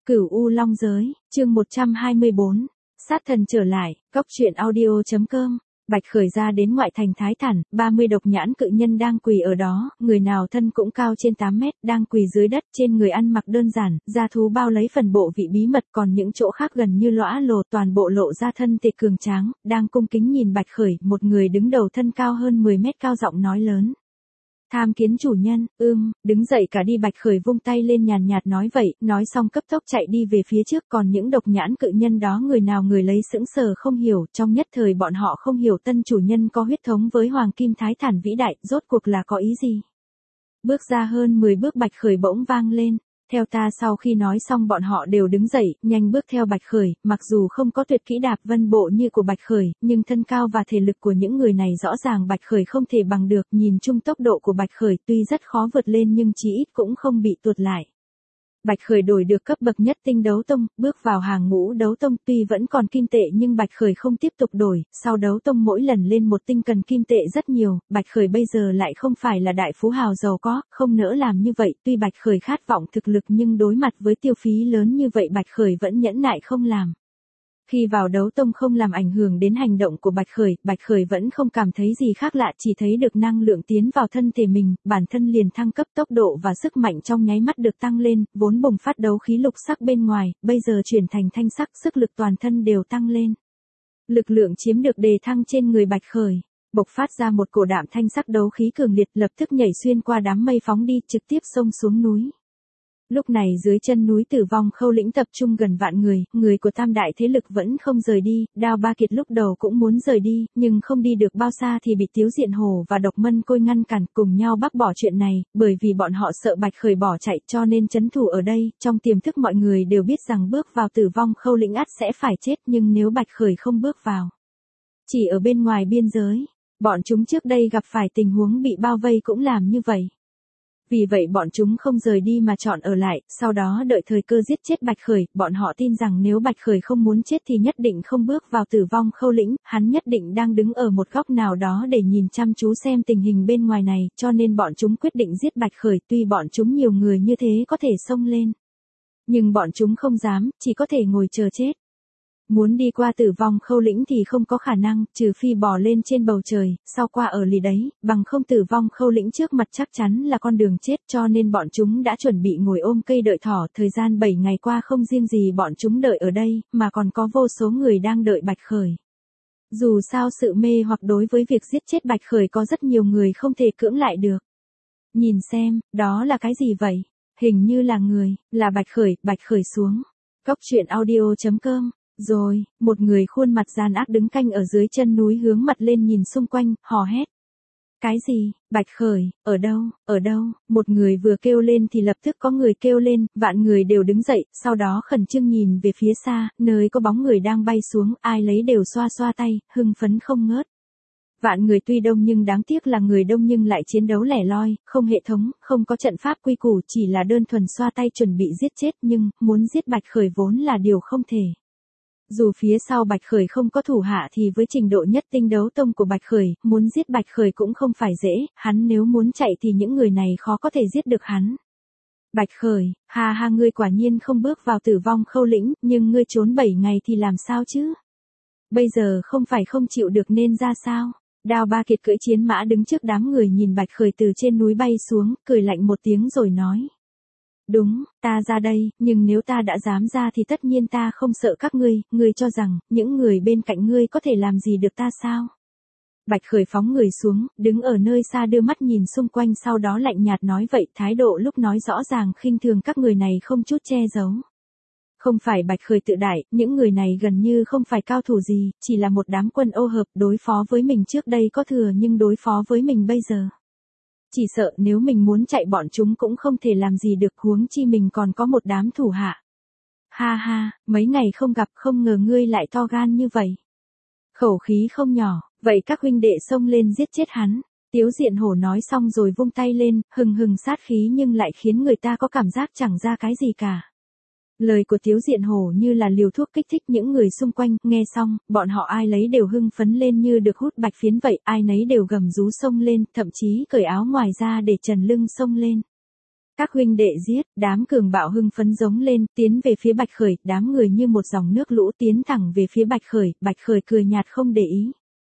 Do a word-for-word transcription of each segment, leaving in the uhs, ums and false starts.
Cửu U Long Giới, chương một trăm hai mươi bốn, sát thần trở lại, cóc truyện audio.com. Bạch Khởi ra đến ngoại thành Thái Thản, ba mươi độc nhãn cự nhân đang quỳ ở đó, người nào thân cũng cao trên tám mét, đang quỳ dưới đất, trên người ăn mặc đơn giản, da thú bao lấy phần bộ vị bí mật, còn những chỗ khác gần như lõa lồ, toàn bộ lộ ra thân thể cường tráng, đang cung kính nhìn Bạch Khởi, một người đứng đầu thân cao hơn mười mét cao giọng nói lớn. Tham kiến chủ nhân, ưm, đứng dậy cả đi. Bạch Khởi vung tay lên nhàn nhạt nói vậy, nói xong cấp tốc chạy đi về phía trước, còn những độc nhãn cự nhân đó người nào người lấy sững sờ không hiểu, trong nhất thời bọn họ không hiểu tân chủ nhân có huyết thống với Hoàng Kim Thái Thản vĩ đại, rốt cuộc là có ý gì. Bước ra hơn mười bước Bạch Khởi bỗng vang lên. Theo ta. Sau khi nói xong bọn họ đều đứng dậy, nhanh bước theo Bạch Khởi, mặc dù không có tuyệt kỹ đạp vân bộ như của Bạch Khởi, nhưng thân cao và thể lực của những người này rõ ràng Bạch Khởi không thể bằng được, nhìn chung tốc độ của Bạch Khởi tuy rất khó vượt lên nhưng chí ít cũng không bị tuột lại. Bạch Khởi đổi được cấp bậc nhất tinh đấu tông, bước vào hàng ngũ đấu tông, tuy vẫn còn kim tệ nhưng Bạch Khởi không tiếp tục đổi, sau đấu tông mỗi lần lên một tinh cần kim tệ rất nhiều, Bạch Khởi bây giờ lại không phải là đại phú hào giàu có, không nỡ làm như vậy, tuy Bạch Khởi khát vọng thực lực nhưng đối mặt với tiêu phí lớn như vậy Bạch Khởi vẫn nhẫn nại không làm. Khi vào đấu tông không làm ảnh hưởng đến hành động của Bạch Khởi, Bạch Khởi vẫn không cảm thấy gì khác lạ, chỉ thấy được năng lượng tiến vào thân thể mình, bản thân liền thăng cấp, tốc độ và sức mạnh trong nháy mắt được tăng lên, vốn bùng phát đấu khí lục sắc bên ngoài, bây giờ chuyển thành thanh sắc, sức lực toàn thân đều tăng lên. Lực lượng chiếm được đề thăng trên người Bạch Khởi, bộc phát ra một cổ đạm thanh sắc đấu khí cường liệt, lập tức nhảy xuyên qua đám mây phóng đi, trực tiếp xông xuống núi. Lúc này dưới chân núi Tử Vong Khâu lĩnh tập trung gần vạn người, người của tam đại thế lực vẫn không rời đi, Đao Ba Kiệt lúc đầu cũng muốn rời đi, nhưng không đi được bao xa thì bị Tiếu Diện Hổ và Độc Mân Côi ngăn cản, cùng nhau bác bỏ chuyện này, bởi vì bọn họ sợ Bạch Khởi bỏ chạy cho nên trấn thủ ở đây, trong tiềm thức mọi người đều biết rằng bước vào Tử Vong Khâu lĩnh ắt sẽ phải chết, nhưng nếu Bạch Khởi không bước vào, chỉ ở bên ngoài biên giới, bọn chúng trước đây gặp phải tình huống bị bao vây cũng làm như vậy. Vì vậy bọn chúng không rời đi mà chọn ở lại, sau đó đợi thời cơ giết chết Bạch Khởi, bọn họ tin rằng nếu Bạch Khởi không muốn chết thì nhất định không bước vào Tử Vong Khâu lĩnh, hắn nhất định đang đứng ở một góc nào đó để nhìn chăm chú xem tình hình bên ngoài này, cho nên bọn chúng quyết định giết Bạch Khởi, tuy bọn chúng nhiều người như thế có thể xông lên. Nhưng bọn chúng không dám, chỉ có thể ngồi chờ chết. Muốn đi qua Tử Vong Khâu lĩnh thì không có khả năng, trừ phi bò lên trên bầu trời, sau qua ở lì đấy, bằng không Tử Vong Khâu lĩnh trước mặt chắc chắn là con đường chết, cho nên bọn chúng đã chuẩn bị ngồi ôm cây đợi thỏ, thời gian bảy ngày qua không riêng gì bọn chúng đợi ở đây, mà còn có vô số người đang đợi Bạch Khởi. Dù sao sự mê hoặc đối với việc giết chết Bạch Khởi có rất nhiều người không thể cưỡng lại được. Nhìn xem, đó là cái gì vậy? Hình như là người, là Bạch Khởi, Bạch Khởi xuống. Cóc truyện audio.com. Rồi, một người khuôn mặt gian ác đứng canh ở dưới chân núi hướng mặt lên nhìn xung quanh, hò hét. Cái gì, Bạch Khởi, ở đâu, ở đâu, một người vừa kêu lên thì lập tức có người kêu lên, vạn người đều đứng dậy, sau đó khẩn trương nhìn về phía xa, nơi có bóng người đang bay xuống, ai lấy đều xoa xoa tay, hưng phấn không ngớt. Vạn người tuy đông nhưng đáng tiếc là người đông nhưng lại chiến đấu lẻ loi, không hệ thống, không có trận pháp quy củ, chỉ là đơn thuần xoa tay chuẩn bị giết chết, nhưng, muốn giết Bạch Khởi vốn là điều không thể. Dù phía sau Bạch Khởi không có thủ hạ thì với trình độ nhất tinh đấu tông của Bạch Khởi, muốn giết Bạch Khởi cũng không phải dễ, hắn nếu muốn chạy thì những người này khó có thể giết được hắn. Bạch Khởi, ha ha, ngươi quả nhiên không bước vào Tử Vong Khâu lĩnh, nhưng ngươi trốn bảy ngày thì làm sao chứ? Bây giờ không phải không chịu được nên ra sao? Đao Ba Kiệt cưỡi chiến mã đứng trước đám người nhìn Bạch Khởi từ trên núi bay xuống, cười lạnh một tiếng rồi nói. Đúng, ta ra đây, nhưng nếu ta đã dám ra thì tất nhiên ta không sợ các ngươi, ngươi cho rằng, những người bên cạnh ngươi có thể làm gì được ta sao? Bạch Khởi phóng người xuống, đứng ở nơi xa đưa mắt nhìn xung quanh sau đó lạnh nhạt nói vậy, thái độ lúc nói rõ ràng khinh thường các người này không chút che giấu. Không phải Bạch Khởi tự đại, những người này gần như không phải cao thủ gì, chỉ là một đám quân ô hợp, đối phó với mình trước đây có thừa nhưng đối phó với mình bây giờ. Chỉ sợ nếu mình muốn chạy bọn chúng cũng không thể làm gì được, huống chi mình còn có một đám thủ hạ. Ha ha, mấy ngày không gặp không ngờ ngươi lại to gan như vậy. Khẩu khí không nhỏ, vậy các huynh đệ xông lên giết chết hắn. Tiếu Diện Hổ nói xong rồi vung tay lên, hừng hừng sát khí nhưng lại khiến người ta có cảm giác chẳng ra cái gì cả. Lời của Tiếu Diện Hổ như là liều thuốc kích thích những người xung quanh, nghe xong, bọn họ ai lấy đều hưng phấn lên như được hút bạch phiến vậy, ai nấy đều gầm rú xông lên, thậm chí cởi áo ngoài ra để trần lưng xông lên. Các huynh đệ giết, đám cường bạo hưng phấn giống lên, tiến về phía Bạch Khởi, đám người như một dòng nước lũ tiến thẳng về phía Bạch Khởi, Bạch Khởi cười nhạt không để ý.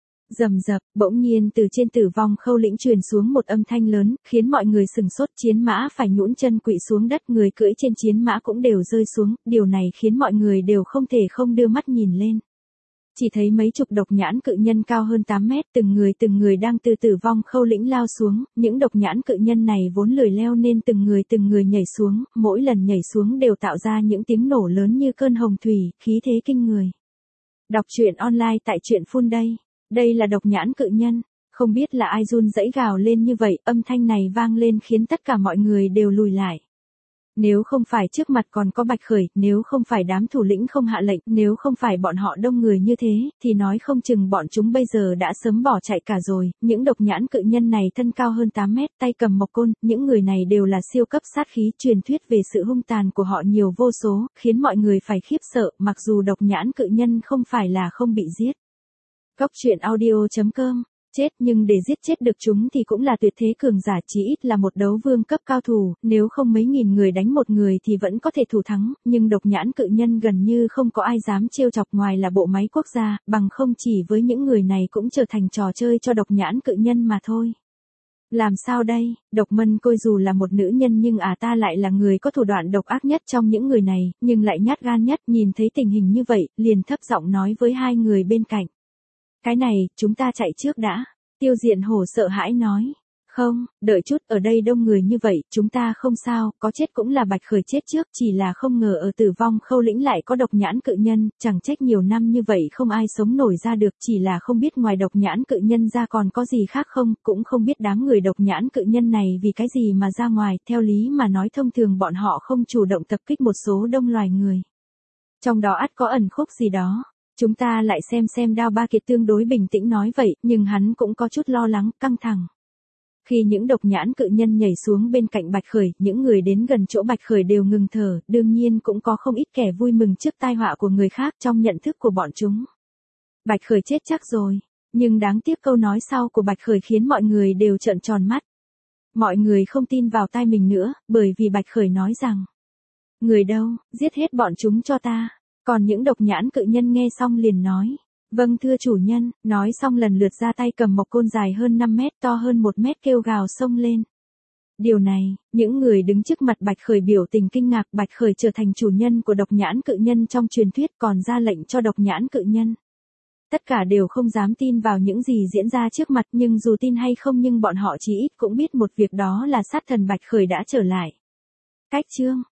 Rầm rập, bỗng nhiên từ trên Tử Vong Khâu lĩnh truyền xuống một âm thanh lớn, khiến mọi người sừng sốt, chiến mã phải nhũn chân quỵ xuống đất, người cưỡi trên chiến mã cũng đều rơi xuống, điều này khiến mọi người đều không thể không đưa mắt nhìn lên. Chỉ thấy mấy chục độc nhãn cự nhân cao hơn tám mét, từng người từng người đang từ Tử Vong Khâu lĩnh lao xuống, những độc nhãn cự nhân này vốn lười leo nên từng người từng người nhảy xuống, mỗi lần nhảy xuống đều tạo ra những tiếng nổ lớn như cơn hồng thủy, khí thế kinh người. Đọc truyện online tại truyện Phun đây. Đây là độc nhãn cự nhân, không biết là ai run rẩy gào lên như vậy, âm thanh này vang lên khiến tất cả mọi người đều lùi lại. Nếu không phải trước mặt còn có Bạch Khởi, nếu không phải đám thủ lĩnh không hạ lệnh, nếu không phải bọn họ đông người như thế, thì nói không chừng bọn chúng bây giờ đã sớm bỏ chạy cả rồi. Những độc nhãn cự nhân này thân cao hơn tám mét, tay cầm mộc côn, những người này đều là siêu cấp sát khí, truyền thuyết về sự hung tàn của họ nhiều vô số, khiến mọi người phải khiếp sợ, mặc dù độc nhãn cự nhân không phải là không bị giết. Cốc truyện audio chấm com. Chết nhưng để giết chết được chúng thì cũng là tuyệt thế cường giả, chí ít là một đấu vương cấp cao thủ, nếu không mấy nghìn người đánh một người thì vẫn có thể thủ thắng, nhưng độc nhãn cự nhân gần như không có ai dám trêu chọc ngoài là bộ máy quốc gia, bằng không chỉ với những người này cũng trở thành trò chơi cho độc nhãn cự nhân mà thôi. Làm sao đây, Độc Mân Côi dù là một nữ nhân nhưng à ta lại là người có thủ đoạn độc ác nhất trong những người này, nhưng lại nhát gan nhất, nhìn thấy tình hình như vậy, liền thấp giọng nói với hai người bên cạnh. Cái này, chúng ta chạy trước đã. Tiêu Diện Hổ sợ hãi nói. Không, đợi chút, ở đây đông người như vậy, chúng ta không sao, có chết cũng là Bạch Khởi chết trước, chỉ là không ngờ ở Tử Vong Khâu lĩnh lại có độc nhãn cự nhân, chẳng trách nhiều năm như vậy không ai sống nổi ra được, chỉ là không biết ngoài độc nhãn cự nhân ra còn có gì khác không, cũng không biết đám người độc nhãn cự nhân này vì cái gì mà ra ngoài, theo lý mà nói thông thường bọn họ không chủ động tập kích một số đông loài người. Trong đó ắt có ẩn khúc gì đó. Chúng ta lại xem xem Đao Ba Kiệt tương đối bình tĩnh nói vậy, nhưng hắn cũng có chút lo lắng, căng thẳng. Khi những độc nhãn cự nhân nhảy xuống bên cạnh Bạch Khởi, những người đến gần chỗ Bạch Khởi đều ngừng thở, đương nhiên cũng có không ít kẻ vui mừng trước tai họa của người khác trong nhận thức của bọn chúng. Bạch Khởi chết chắc rồi, nhưng đáng tiếc câu nói sau của Bạch Khởi khiến mọi người đều trợn tròn mắt. Mọi người không tin vào tai mình nữa, bởi vì Bạch Khởi nói rằng, người đâu, giết hết bọn chúng cho ta. Còn những độc nhãn cự nhân nghe xong liền nói, vâng thưa chủ nhân, nói xong lần lượt ra tay cầm mộc côn dài hơn năm mét, to hơn một mét kêu gào xông lên. Điều này, những người đứng trước mặt Bạch Khởi biểu tình kinh ngạc, Bạch Khởi trở thành chủ nhân của độc nhãn cự nhân trong truyền thuyết còn ra lệnh cho độc nhãn cự nhân. Tất cả đều không dám tin vào những gì diễn ra trước mặt, nhưng dù tin hay không nhưng bọn họ chí ít cũng biết một việc, đó là sát thần Bạch Khởi đã trở lại. Cách chương